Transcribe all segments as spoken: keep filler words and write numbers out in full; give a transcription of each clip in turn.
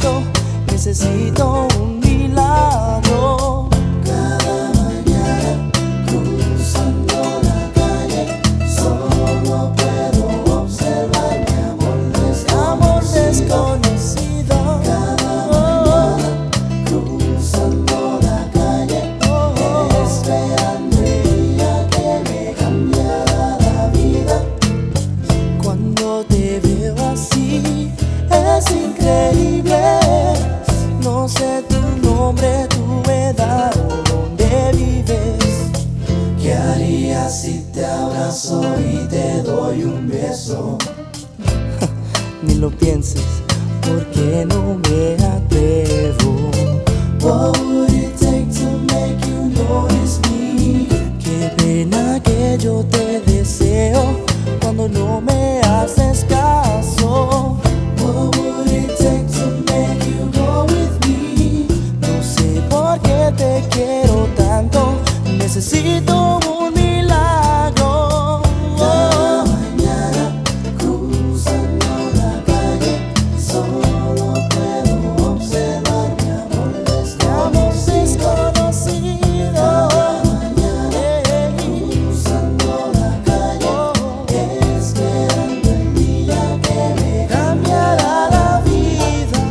tanto, necesito un milagro. Cada mañana cruzando la calle, solo puedo observar mi amor Amor desconocido. desconocido. Cada mañana cruzando la calle, esperando el día que me cambiará la vida. Cuando te veo así, es increíble. No sé tu nombre, tu edad o dónde vives. ¿Qué harías si te abrazo y te doy un beso? Ni lo pienses, porque no me atrevo. What would it take to make you notice me? Qué pena que yo te deseo cuando no me haces caso. What would it take to make you go with me? No sé por qué te quiero tanto, necesito un milagro. Cada mañana cruzando la calle, solo puedo observar mi amor Amor desconocido. desconocido. Cada mañana Ey, cruzando la calle, esperando el día que me cambiará la vida.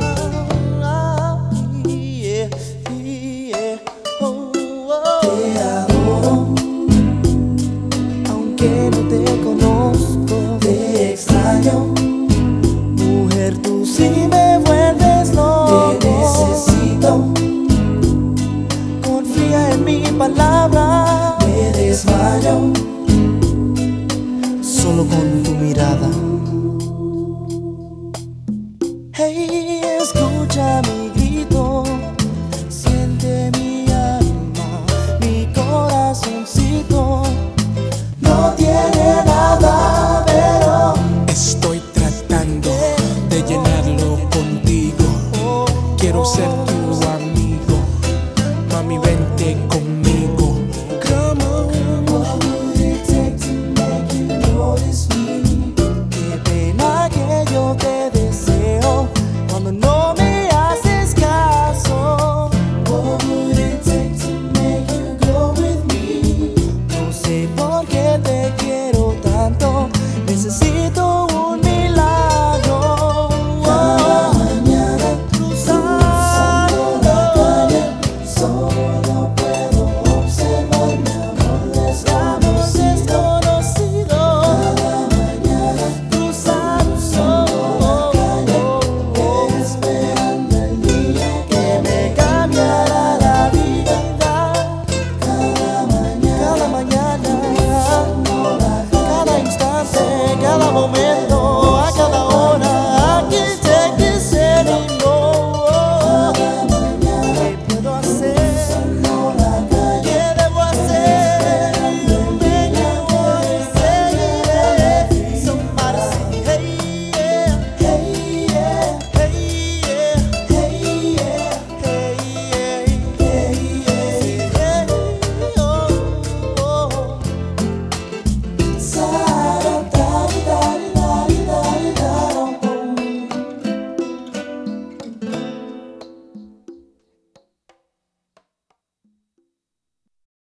Ay, yeah, yeah. Oh, oh. Te adoro, Aunque no te conozco, te extraño, mujer, tú sí me vuelves loco. te necesito, Confía en mi palabra, me desmayo. solo con tu mirada. Hey, escucha mi grito, siente mi alma, mi corazoncito. No tiene nada, pero Estoy tratando de llenarlo contigo. Oh, Quiero ser oh,